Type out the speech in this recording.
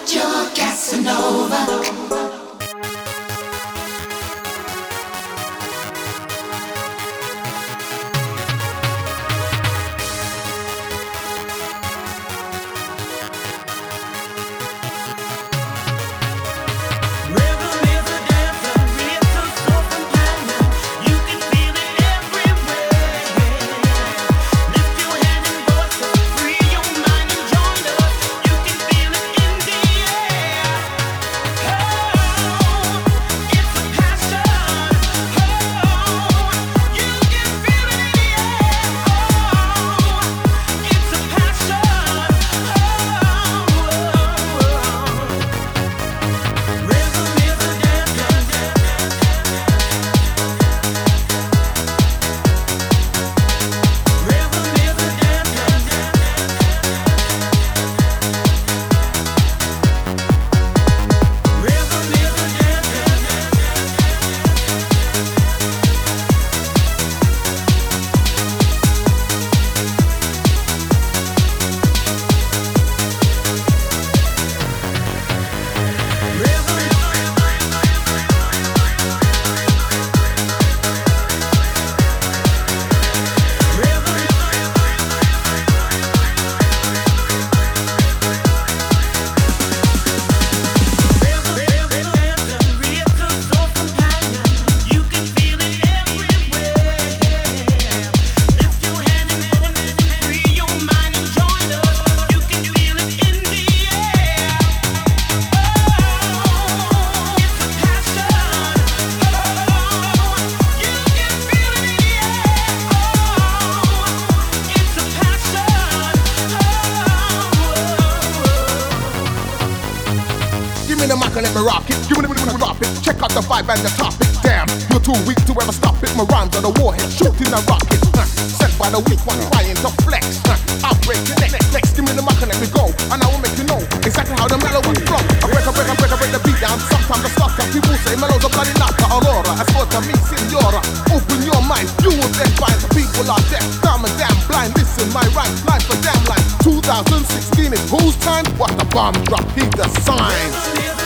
you're Casanova. Give me the mic and let me rock it. Give me the mic and drop it. Check out the vibe and the topic. Damn, you're too weak to ever stop it. My rhymes are the warhead, shooting the rocket. Sent by the weak one trying to flex. I'll break your neck. Next, give me the mic and let me go, and I will make you know exactly how the melody flow. I break the beat down. Sometimes I stop. People say mellows are bloody knocker. Aurora, as for to me, Signora. Open your mind, you will then find the people are deaf, dumb and damn blind. Listen, my rhyme, life a damn line. 2016 is whose time? What the bomb drop? Heed the sign.